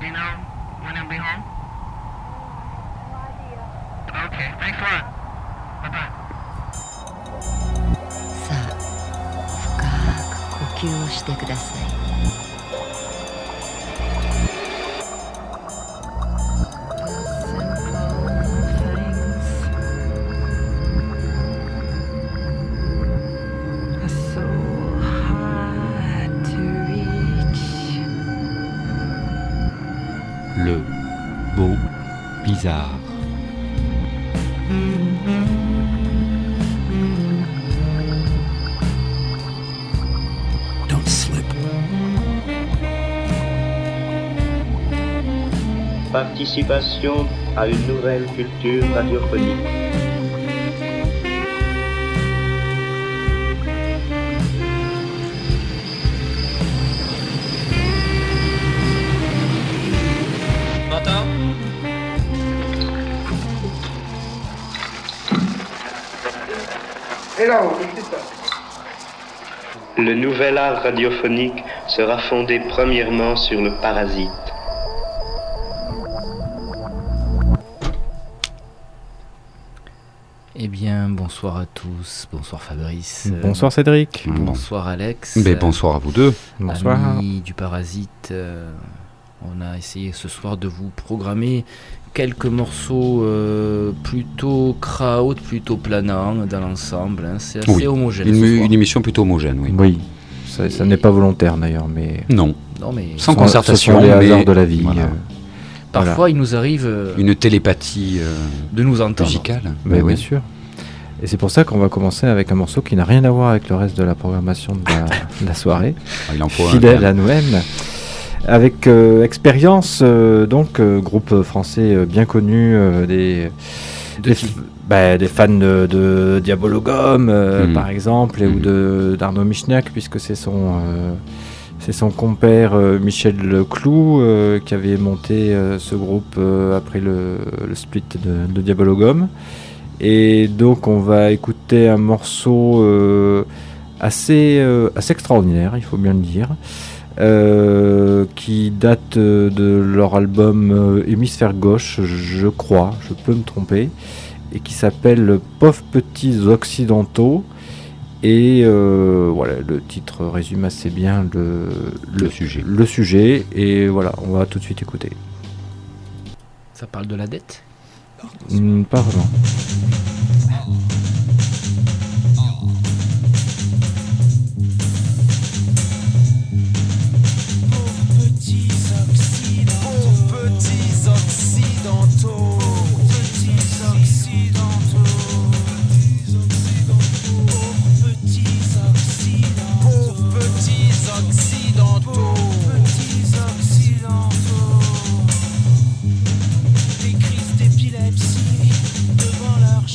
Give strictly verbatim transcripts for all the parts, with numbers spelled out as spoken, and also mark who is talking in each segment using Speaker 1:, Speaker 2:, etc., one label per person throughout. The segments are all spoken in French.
Speaker 1: you know when he'll be home? Okay, thanks a lot. Bye-bye.
Speaker 2: さあ、深く呼吸をしてください。
Speaker 3: Le beau bizarre.
Speaker 4: Don't slip.
Speaker 5: Participation à une nouvelle culture radiophonique. Le nouvel art radiophonique sera fondé premièrement sur le parasite.
Speaker 6: Eh bien, bonsoir à tous, bonsoir Fabrice.
Speaker 7: Bonsoir Cédric.
Speaker 6: Euh, bonsoir Alex.
Speaker 3: Mais bonsoir à vous deux.
Speaker 7: Bonsoir.
Speaker 6: Amis du Parasite, euh, on a essayé ce soir de vous programmer quelques morceaux euh, plutôt crowd, plutôt planants dans l'ensemble. Hein. C'est assez
Speaker 3: oui.
Speaker 6: homogène.
Speaker 3: Une,
Speaker 6: ce soir.
Speaker 3: une émission plutôt homogène, oui.
Speaker 7: Oui, ça, ça n'est pas volontaire d'ailleurs, mais
Speaker 3: Non,
Speaker 6: Non, mais
Speaker 3: sans
Speaker 7: ce
Speaker 3: concertation,
Speaker 7: sont les
Speaker 3: mais
Speaker 7: hasards de la vie.
Speaker 3: voilà.
Speaker 7: euh,
Speaker 6: parfois
Speaker 7: voilà.
Speaker 6: il nous arrive euh,
Speaker 3: Une télépathie euh,
Speaker 6: de nous entendre.
Speaker 3: musicale.
Speaker 7: Mais
Speaker 3: Oui,
Speaker 7: bien
Speaker 3: oui.
Speaker 7: sûr. Et c'est pour ça qu'on va commencer avec un morceau qui n'a rien à voir avec le reste de la programmation de la, de la soirée,
Speaker 3: Ah, il en faut un,
Speaker 7: fidèle
Speaker 3: quand
Speaker 7: à
Speaker 3: même.
Speaker 7: nous-mêmes. Avec euh, Expérience, euh, donc euh, groupe français euh, bien connu, euh, des,
Speaker 6: De
Speaker 7: des,
Speaker 6: qui
Speaker 7: f- bah, des fans de, de Diabologum, euh,
Speaker 3: Mhm.
Speaker 7: par exemple, et, ou
Speaker 3: Mhm.
Speaker 7: de d'Arnaud Michniak, puisque c'est son, euh, c'est son compère euh, Michel Clou euh, qui avait monté euh, ce groupe euh, après le, le split de, de Diabologum. Et donc on va écouter un morceau euh, assez, euh, assez extraordinaire, il faut bien le dire. Euh, qui date euh, de leur album euh, Hémisphère Gauche, je crois, je peux me tromper, et qui s'appelle Pauvres Petits Occidentaux. Et euh, voilà, le titre résume assez bien le,
Speaker 3: Le sujet.
Speaker 7: le sujet. Et voilà, on va tout de suite écouter.
Speaker 6: Ça parle de la dette.
Speaker 7: Hmm, pas vraiment.
Speaker 8: Des crises d'épilepsie devant leur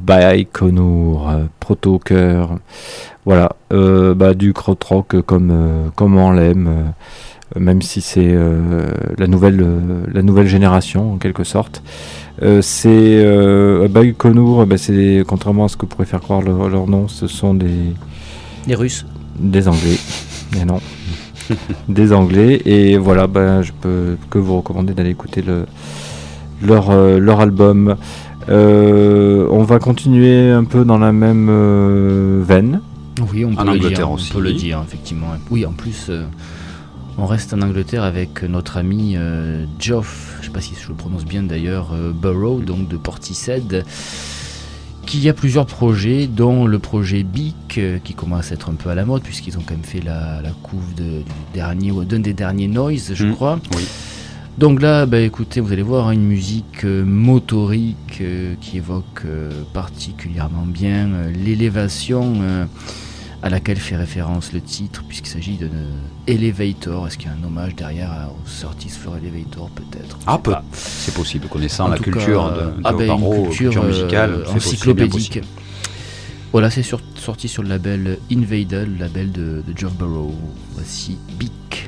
Speaker 7: Baïkonour, euh, Proto-Cœur, voilà, euh, bah, du krautrock comme, euh, comme on l'aime, euh, même si c'est euh, la, nouvelle, euh, la nouvelle génération en quelque sorte. Euh, c'est euh, Baïkonour, bah, c'est, contrairement à ce que pourrait faire croire leur, leur nom, ce sont des...
Speaker 6: Les Russes.
Speaker 7: Des Anglais, mais non. Des Anglais, et voilà, ben, je peux que vous recommander d'aller écouter le, leur, euh, leur album. Euh, on va continuer un peu dans la même euh, veine.
Speaker 6: Oui, on peut,
Speaker 3: En
Speaker 6: le
Speaker 3: Angleterre
Speaker 6: dire,
Speaker 3: aussi.
Speaker 6: on peut le dire, effectivement. Oui, en plus, euh, on reste en Angleterre avec notre ami euh, Geoff, je ne sais pas si je le prononce bien d'ailleurs, euh, Burrow, donc de Portishead, qui a plusieurs projets, dont le projet Bic, euh, qui commence à être un peu à la mode, puisqu'ils ont quand même fait la, la couve de, du dernier, ou d'un des derniers Noise, je
Speaker 3: Mmh,
Speaker 6: crois.
Speaker 3: oui.
Speaker 6: Donc là, bah, écoutez, vous allez voir, hein, une musique euh, motorique euh, qui évoque euh, particulièrement bien euh, l'élévation euh, à laquelle fait référence le titre, puisqu'il s'agit de euh, Elevator. Est-ce qu'il y a un hommage derrière à, au Curtis for Elevator, peut-être? Je
Speaker 3: Ah,
Speaker 6: sais
Speaker 3: peu.
Speaker 6: pas.
Speaker 3: C'est possible, connaissant
Speaker 6: En
Speaker 3: la
Speaker 6: tout
Speaker 3: culture
Speaker 6: cas,
Speaker 3: de, de
Speaker 6: ah ben,
Speaker 3: Barrow,
Speaker 6: une culture,
Speaker 3: culture musicale,
Speaker 6: euh,
Speaker 3: c'est possible,
Speaker 6: encyclopédique.
Speaker 3: bien possible.
Speaker 6: Voilà, c'est sur- sorti sur le label Invader, le label de, de Geoff Burrow. Voici Bic.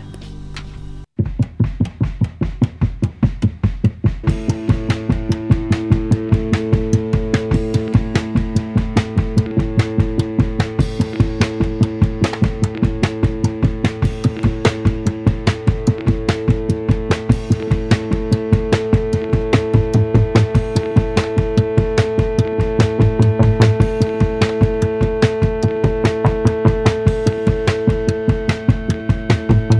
Speaker 4: Thank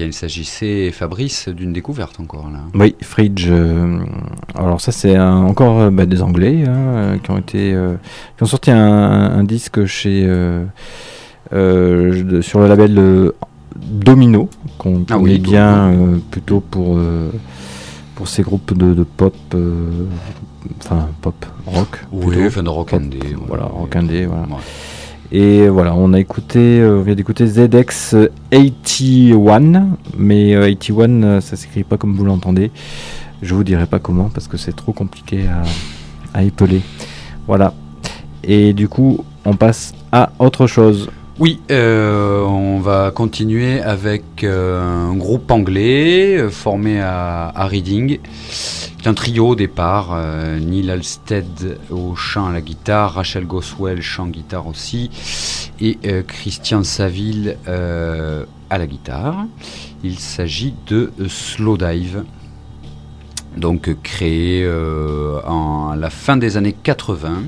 Speaker 3: il s'agissait, Fabrice, d'une découverte encore là.
Speaker 7: Oui, Fridge. euh, alors ça c'est un- encore euh, bah, des Anglais hein, euh, qui ont été, euh, qui ont sorti un, un disque chez euh, euh, de- sur le label euh, Domino qu'on
Speaker 3: Ah
Speaker 7: connaît
Speaker 3: oui,
Speaker 7: bien euh, plutôt pour euh, pour ces groupes de, de pop, euh, enfin pop rock.
Speaker 3: Oui,
Speaker 7: plutôt.
Speaker 3: enfin de rock
Speaker 7: Pop,
Speaker 3: indé.
Speaker 7: voilà, rock indé, voilà.
Speaker 3: Ouais.
Speaker 7: Et voilà, on a écouté, euh, on vient d'écouter Z X quatre-vingt-un, mais euh, quatre-vingt-un, euh, ça s'écrit pas comme vous l'entendez. Je vous dirai pas comment parce que c'est trop compliqué à, à épeler. Voilà. Et du coup, on passe à autre chose.
Speaker 3: Oui, euh, on va continuer avec euh, un groupe anglais euh, formé à, à Reading. C'est un trio au départ, euh, Neil Halstead au chant à la guitare, Rachel Goswell chant guitare aussi, et euh, Christian Saville euh, à la guitare. Il s'agit de euh, Slowdive, donc euh, créé euh, en, à la fin des années quatre-vingts.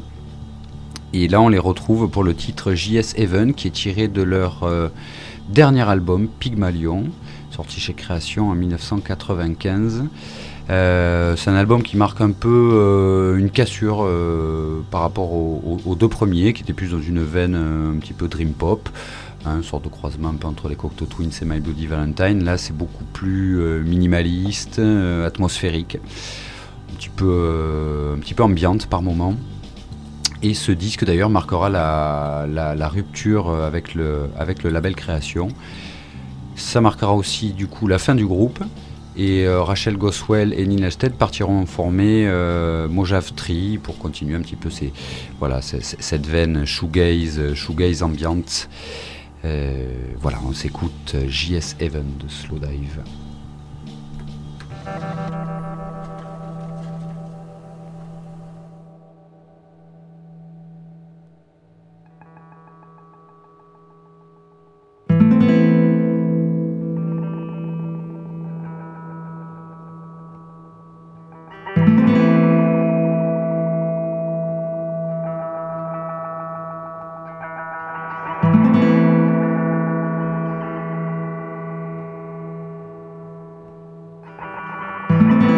Speaker 3: Et là, on les retrouve pour le titre J S Heaven, qui est tiré de leur euh, dernier album, Pygmalion, sorti chez Création en dix-neuf cent quatre-vingt-quinze. Euh, c'est un album qui marque un peu euh, une cassure euh, par rapport aux, aux, aux deux premiers, qui étaient plus dans une veine euh, un petit peu dream pop, hein, une sorte de croisement un peu entre les Cocteau Twins et My Bloody Valentine. Là, c'est beaucoup plus euh, minimaliste, euh, atmosphérique, un petit peu, euh, un petit peu ambiante par moments. Et ce disque d'ailleurs marquera la, la, la rupture avec le, avec le label Création. Ça marquera aussi du coup la fin du groupe. Et euh, Rachel Goswell et Neil Halstead partiront former euh, Mojave Tree pour continuer un petit peu ces, voilà, ces, ces, cette veine shoegaze, shoegaze ambiante. Euh, voilà, on s'écoute J S Heaven de Slowdive.
Speaker 4: Thank you.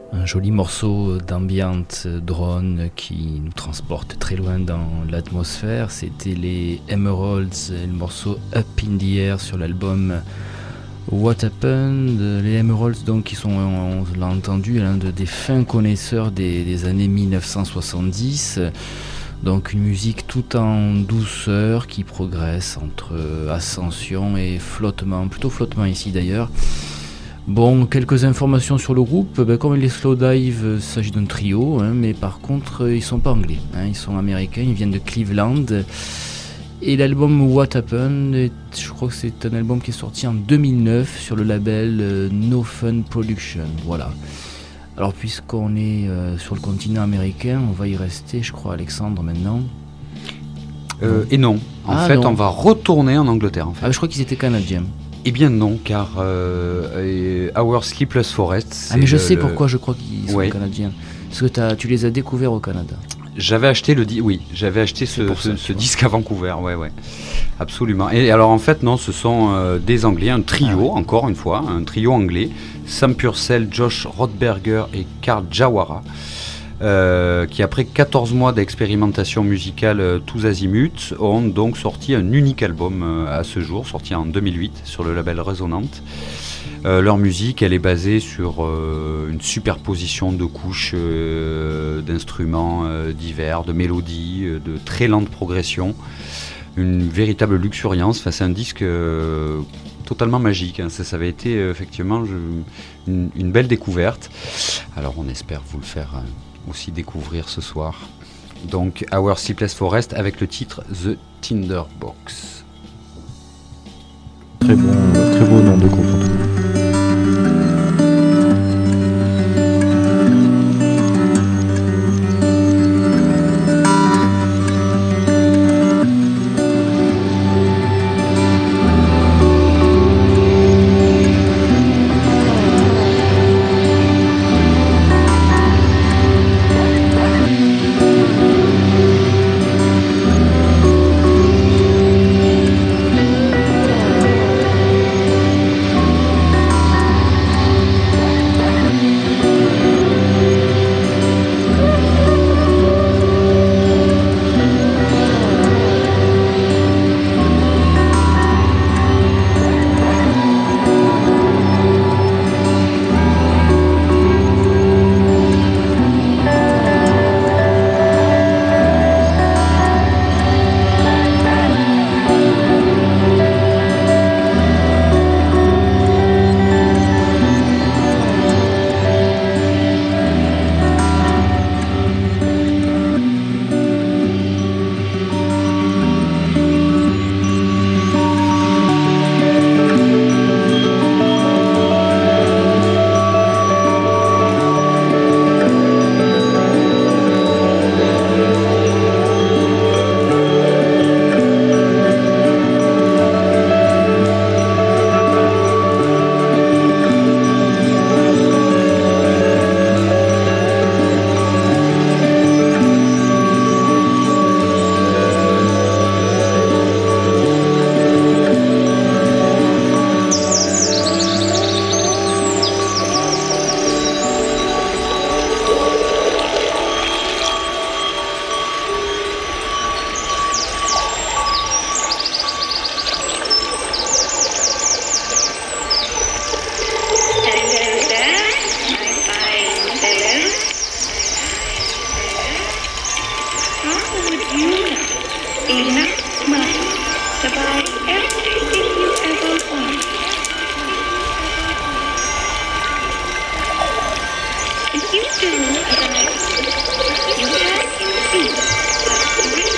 Speaker 6: Un joli morceau d'ambient drone qui nous transporte très loin dans l'atmosphère. C'était les Emeralds et le morceau Up in the Air sur l'album What Happened. Les Emeralds, donc, qui sont, on l'a entendu, l'un de, des fins connaisseurs des, des années dix-neuf cent soixante-dix. Donc une musique tout en douceur qui progresse entre ascension et flottement, plutôt flottement ici d'ailleurs. Bon, quelques informations sur le groupe. Ben, comme les Slowdive, il s'agit d'un trio, hein, mais par contre, ils sont pas anglais, hein, ils sont américains, ils viennent de Cleveland. Et l'album What Happened, est, je crois que c'est un album qui est sorti en deux mille neuf sur le label euh, No Fun Production. Voilà. Alors, puisqu'on est euh, sur le continent américain, on va y rester, je crois, Alexandre, maintenant.
Speaker 3: Euh, et non, en
Speaker 6: Ah,
Speaker 3: fait,
Speaker 6: non.
Speaker 3: on va retourner en Angleterre. En fait.
Speaker 6: Ah, je crois qu'ils étaient canadiens.
Speaker 3: Eh bien non, car euh, Our Sleepless Forest.
Speaker 6: Ah, mais je
Speaker 3: le,
Speaker 6: sais
Speaker 3: le...
Speaker 6: pourquoi je crois qu'ils sont
Speaker 3: Ouais.
Speaker 6: canadiens. Parce que t'as, tu les as découverts au Canada.
Speaker 3: J'avais acheté le di- oui, j'avais acheté
Speaker 6: C'est
Speaker 3: ce,
Speaker 6: pour
Speaker 3: ce,
Speaker 6: ça,
Speaker 3: ce
Speaker 6: tu vois.
Speaker 3: disque à Vancouver, ouais, ouais, absolument. Et alors en fait non, ce sont euh, des Anglais, un trio
Speaker 6: Ah ouais.
Speaker 3: encore une fois, un trio anglais, Sam Purcell, Josh Rothberger et Karl Jawara, euh, qui après quatorze mois d'expérimentation musicale euh, tous azimuts, ont donc sorti un unique album euh, à ce jour, sorti en deux mille huit sur le label Resonante. Euh, leur musique, elle est basée sur euh, une superposition de couches euh, d'instruments euh, divers, de mélodies, euh, de très lentes progressions, une véritable luxuriance. Enfin, c'est un disque euh, totalement magique, hein. Ça, ça avait été euh, effectivement je- une, une belle découverte. Alors on espère vous le faire euh, aussi découvrir ce soir. Donc Our Sleepless Forest avec le titre The Tinderbox.
Speaker 7: Très bon, euh, très beau nom de groupe. en tout cas.
Speaker 4: enough money to buy everything you ever want. If you do as I do, you have in you a great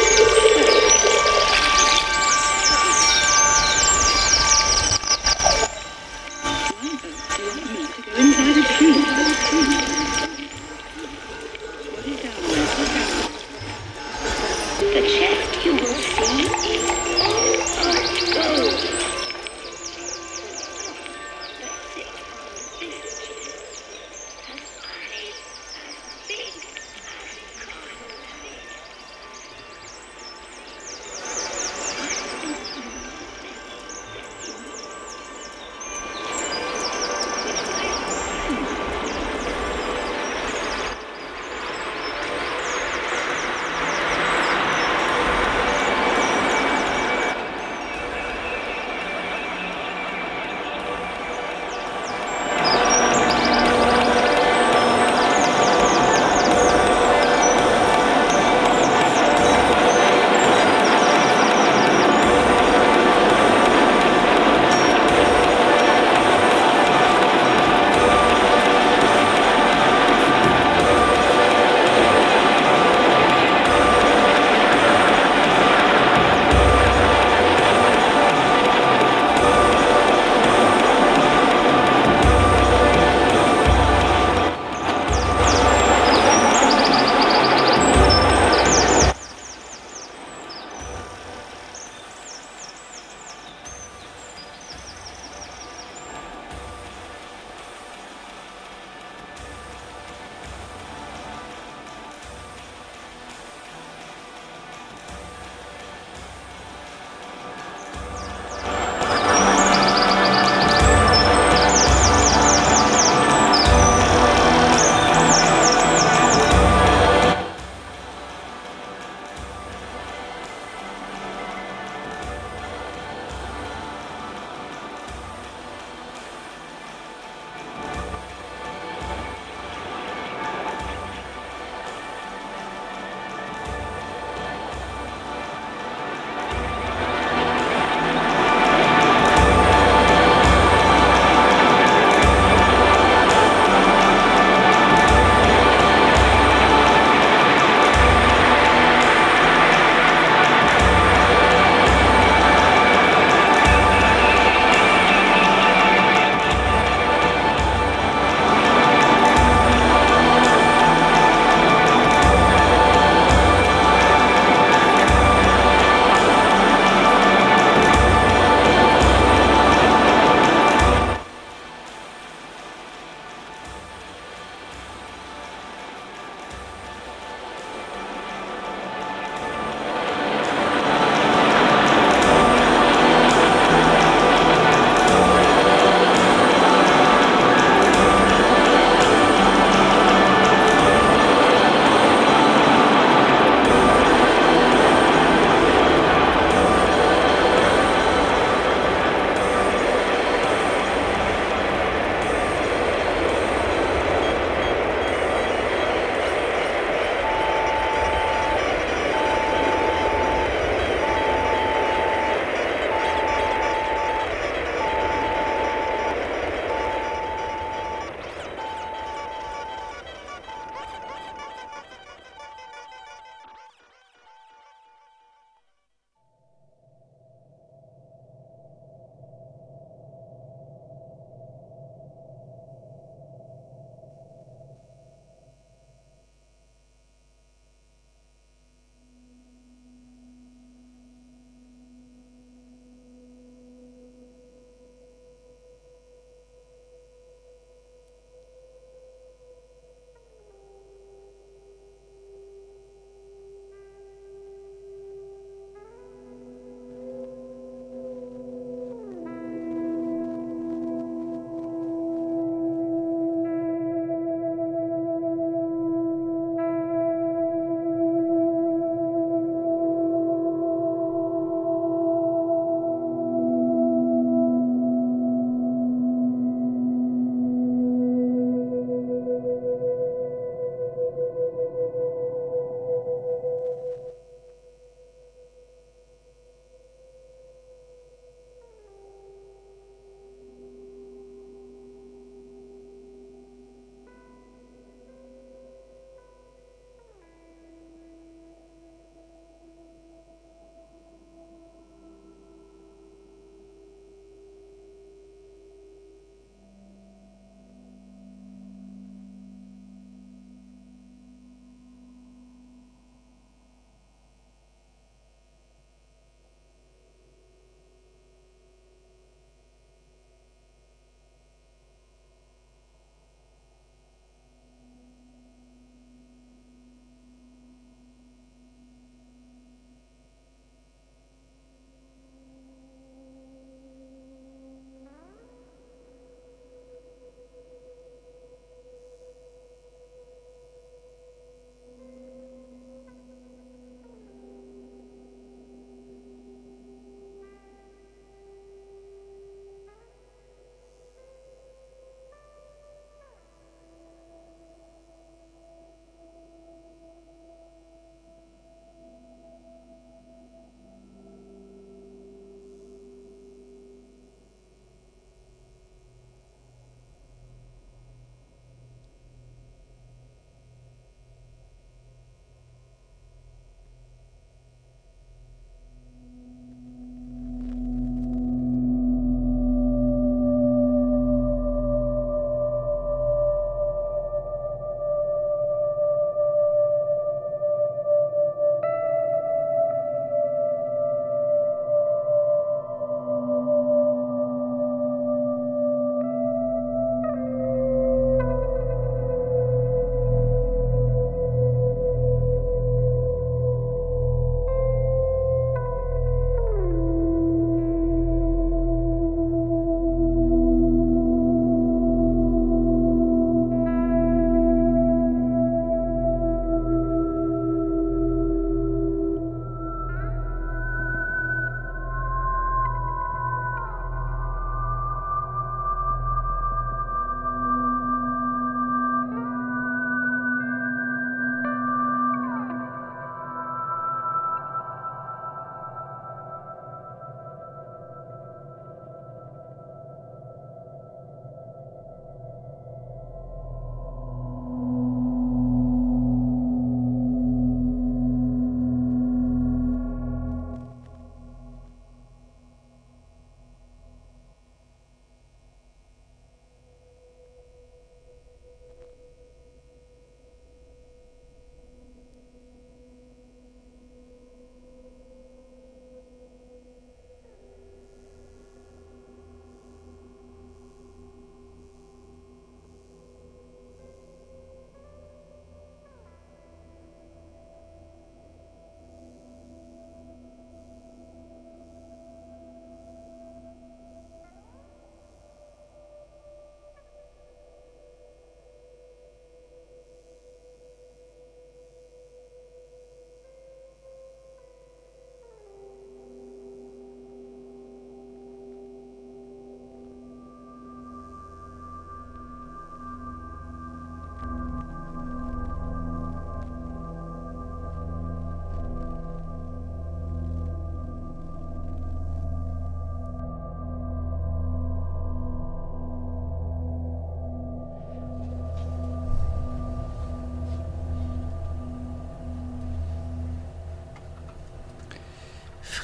Speaker 4: inside a tree. What is that? The chest you will see is all of gold. The six on this chest has eyes as big as cars.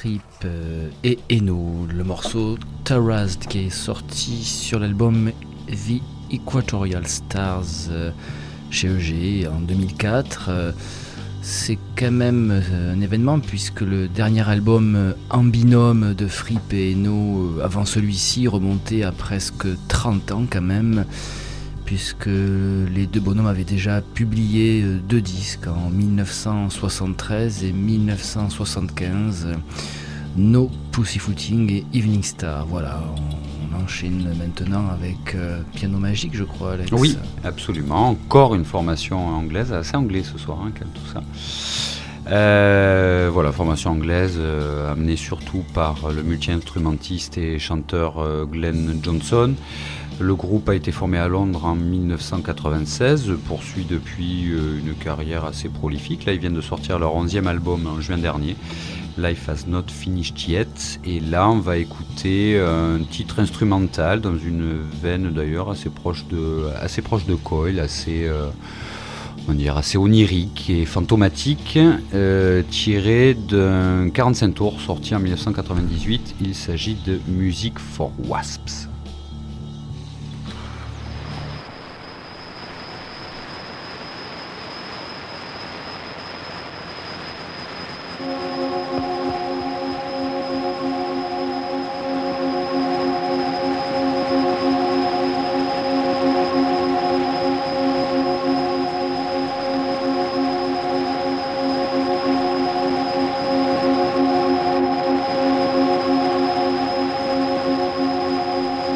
Speaker 6: Fripp euh, et Eno, le morceau Terraced qui est sorti sur l'album The Equatorial Stars euh, chez E G en deux mille quatre. Euh, c'est quand même euh, un événement puisque le dernier album euh, en binôme de Fripp et Eno, euh, avant celui-ci, remontait à presque trente ans quand même, puisque les deux bonhommes avaient déjà publié deux disques en dix-neuf cent soixante-treize et dix-neuf cent soixante-quinze, No Pussyfooting et Evening Star. Voilà, on, on enchaîne maintenant avec euh, Piano Magique, je crois, Alex.
Speaker 3: Oui, absolument. Encore une formation anglaise, assez anglais ce soir, hein, quand tout ça. Euh, voilà, formation anglaise euh, amenée surtout par le multi-instrumentiste et chanteur euh, Glenn Johnson. Le groupe a été formé à Londres en dix-neuf cent quatre-vingt-seize, poursuit depuis euh, une carrière assez prolifique. Là, ils viennent de sortir leur onzième album en juin dernier, Life Has Not Finished Yet. Et là, on va écouter un titre instrumental dans une veine d'ailleurs assez proche de, assez proche de Coil, assez, euh, on va dire, assez onirique et fantomatique, euh, tiré d'un quarante-cinq tours sorti en dix-neuf cent quatre-vingt-dix-huit. Il s'agit de Music for Wasps.
Speaker 4: Thank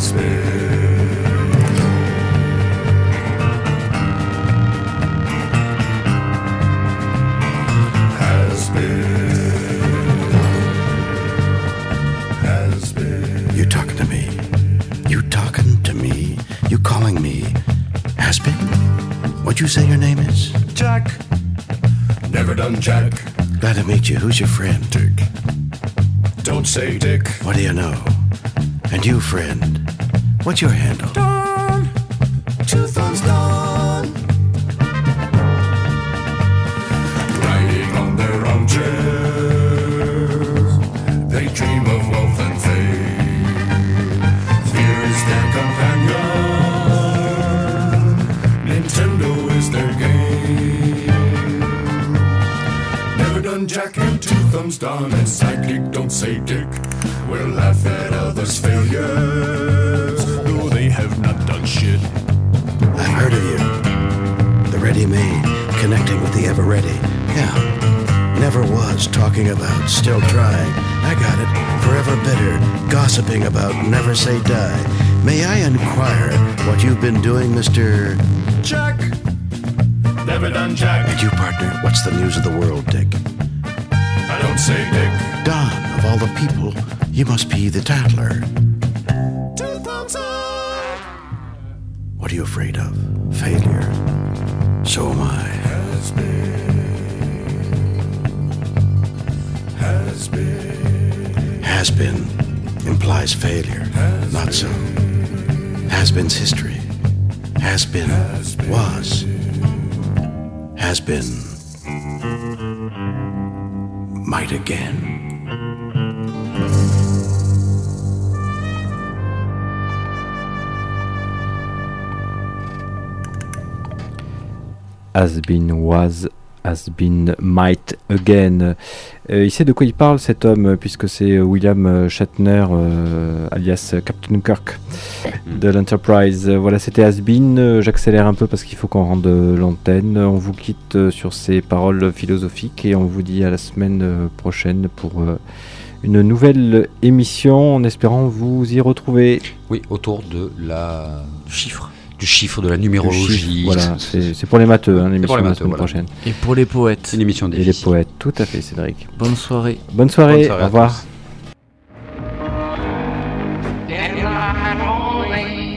Speaker 8: You talking to me? You talking to me? You calling me has been? What'd you say your name is?
Speaker 9: Jack. Never done Jack.
Speaker 8: Glad to meet you. Who's your friend?
Speaker 9: Dick. Don't say Dick.
Speaker 8: What do you know? And you, friend, what's your handle?
Speaker 9: Don. Two thumbs down. Riding on their armchairs, they dream of wealth and fame. Fear is their companion. Nintendo is their game. Never done Jack and two thumbs down and sidekick. Don't say Dick. We'll laugh at others' failures, though they have not done shit.
Speaker 8: I've heard of you. The ready-made, connecting with the ever-ready. Yeah. Never was talking about, still trying. I got it. Forever bitter, gossiping about, never say die. May I inquire what you've been doing, Mister
Speaker 9: Jack. Never done Jack.
Speaker 8: And you, partner, what's the news of the world, Dick?
Speaker 9: I don't say Dick.
Speaker 8: Don, of all the people, you must be the tattler.
Speaker 9: Two thumbs up.
Speaker 8: What are you afraid of? Failure. So am I.
Speaker 9: Has been. Has been.
Speaker 8: Has been implies failure.
Speaker 9: Has
Speaker 8: Not so.
Speaker 9: been.
Speaker 8: Has been's history. Has been,
Speaker 9: Has been.
Speaker 8: was. Has been. Might again.
Speaker 7: Has been, was, has been, might again. Euh, il sait de quoi il parle cet homme, puisque c'est William Shatner, euh, alias Captain Kirk de l'Enterprise. Voilà, c'était Has been. J'accélère un peu parce qu'il faut qu'on rende l'antenne. On vous quitte sur ces paroles philosophiques et on vous dit à la semaine prochaine pour euh, une nouvelle émission, en espérant vous y retrouver.
Speaker 3: Oui, autour de la
Speaker 6: Chiffre.
Speaker 3: du chiffre, de la numérologie.
Speaker 7: Chiffre, voilà, c'est, c'est pour les matheux, hein, l'émission
Speaker 3: pour les
Speaker 7: de la
Speaker 3: matheux,
Speaker 7: semaine
Speaker 3: voilà.
Speaker 7: prochaine.
Speaker 6: Et pour les poètes.
Speaker 3: C'est une émission
Speaker 7: Et les
Speaker 3: difficile.
Speaker 7: poètes, tout à fait, Cédric.
Speaker 6: Bonne soirée.
Speaker 7: Bonne soirée,
Speaker 3: Bonne soirée
Speaker 7: au
Speaker 3: à
Speaker 7: revoir.
Speaker 3: tous.
Speaker 1: Then I'm only